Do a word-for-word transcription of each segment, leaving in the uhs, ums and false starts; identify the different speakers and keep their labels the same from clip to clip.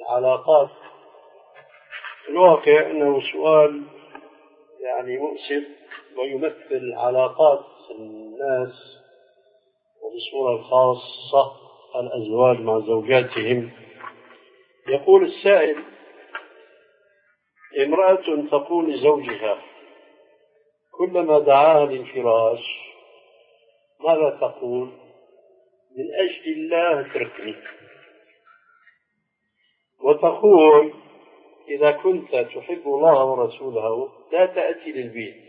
Speaker 1: العلاقات. الواقع أنه سؤال يعني مؤسف ويمثل علاقات الناس وبصورة خاصة الأزواج مع زوجاتهم. يقول السائل: امرأة تقول لزوجها كلما دعاها للفراش ماذا تقول؟ من أجل الله اتركني. وتقول إذا كنت تحب الله ورسوله لا تأتي للبيت.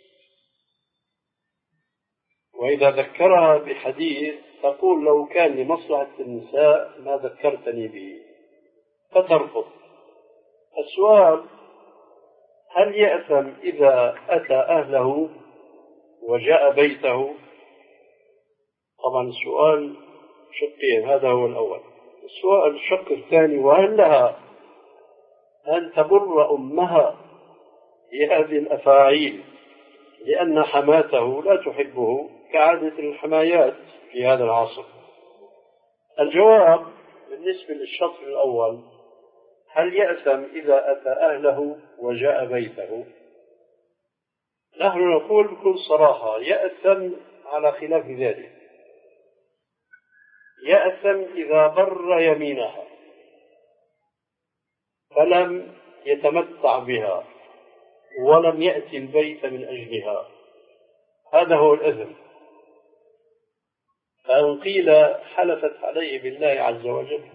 Speaker 1: وإذا ذكرها بحديث تقول لو كان لمصلحة النساء ما ذكرتني به، فترفض. السؤال: هل يأثم إذا أتى أهله وجاء بيته؟ طبعا السؤال شقين، هذا هو الأول. السؤال الشق الثاني: وهل لها أن تبر أمها بهذه الأفاعيل لأن حماته لا تحبه كعادة الحمايات في هذا العصر؟ الجواب بالنسبة للشق الأول: هل يأثم إذا أتى أهله وجاء بيته؟ نحن نقول بكل صراحة يأثم على خلاف ذلك. يأثم إذا بر يمينها فلم يتمتع بها ولم يأتي البيت من أجلها، هذا هو الإثم. فإن قيل حلفت عليه بالله عز وجل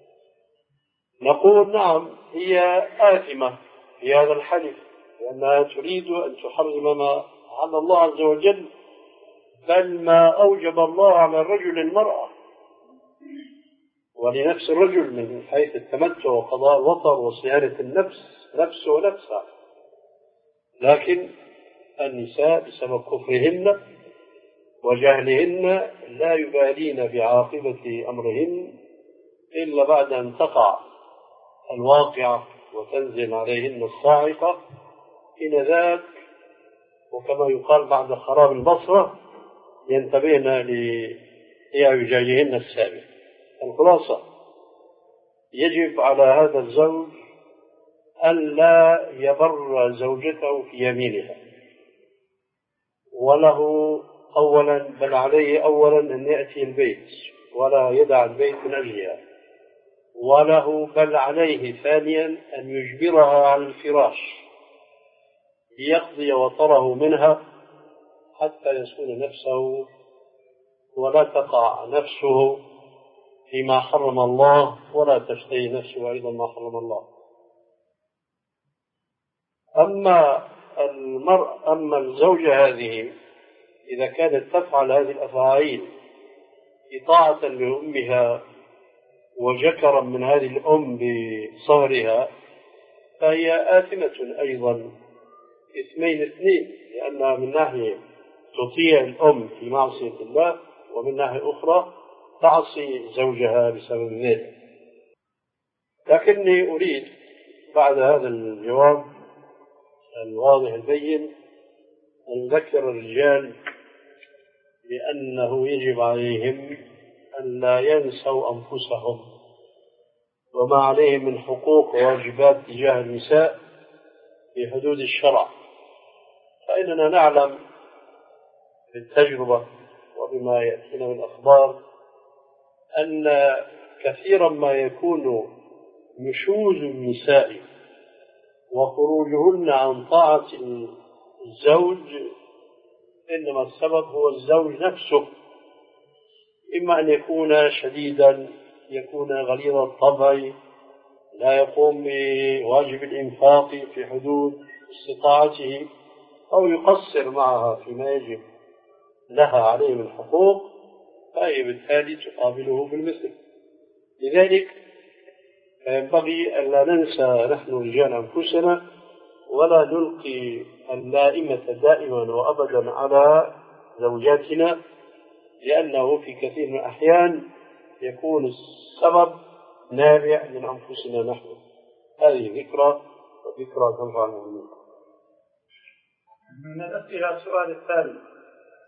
Speaker 1: نقول نعم، هي آثمة في هذا الحلف لأنها تريد أن تحرم ما على الله عز وجل، بل ما أوجب الله على الرجل المرأة ولنفس الرجل من حيث التمتع وقضاء الوطر وصيانة النفس نفسه ونفسها. لكن النساء بسبب كفرهن وجهلهن لا يبالين بعاقبة أمرهن إلا بعد أن تقع الواقعة وتنزل عليهن الصاعقة. إن ذاك وكما يقال بعد خراب البصرة ينتبهن لإعوجاجهن السابق. الخلاصة: يجب على هذا الزوج أن لا يبر زوجته في يمينها، وله أولا بل عليه أولا أن يأتي البيت ولا يدع البيت من أجلها، وله بل عليه ثانيا أن يجبرها على الفراش ليقضي وطره منها حتى يصون نفسه ولا تقع نفسه فيما حرم الله ولا تشتهي نفسه أيضا ما حرم الله. أما المرأة أما الزوجة هذه إذا كانت تفعل هذه الأفاعيل إطاعة لأمها وجكرا من هذه الأم بصهرها فهي آثمة أيضا اثنين اثنين، لأنها من ناحية تطيع الأم في معصية الله ومن ناحية أخرى تعصي زوجها بسبب ذلك. لكني أريد بعد هذا الجواب الواضح البين أن نذكر الرجال بأنه يجب عليهم أن لا ينسوا أنفسهم وما عليهم من حقوق وواجبات تجاه النساء في حدود الشرع. فإننا نعلم بالتجربة وبما يأتينا من الأخبار أن كثيرا ما يكون نشوز النساء وخروجهن عن طاعة الزوج إنما السبب هو الزوج نفسه، إما أن يكون شديدا، يكون غليظ الطبع، لا يقوم بواجب الإنفاق في حدود استطاعته، أو يقصر معها فيما يجب لها عليه من حقوق، فهي بالتالي تقابله بالمثل. لذلك فينبغي أن لا ننسى نحن رجال أنفسنا ولا نلقي اللائمة دائما وأبدا على زوجاتنا، لأنه في كثير من الأحيان يكون السبب نابع من أنفسنا نحن. هذه ذكرى وذكرى تنفع المؤمنين.
Speaker 2: من الأسئلة السؤال الثالث: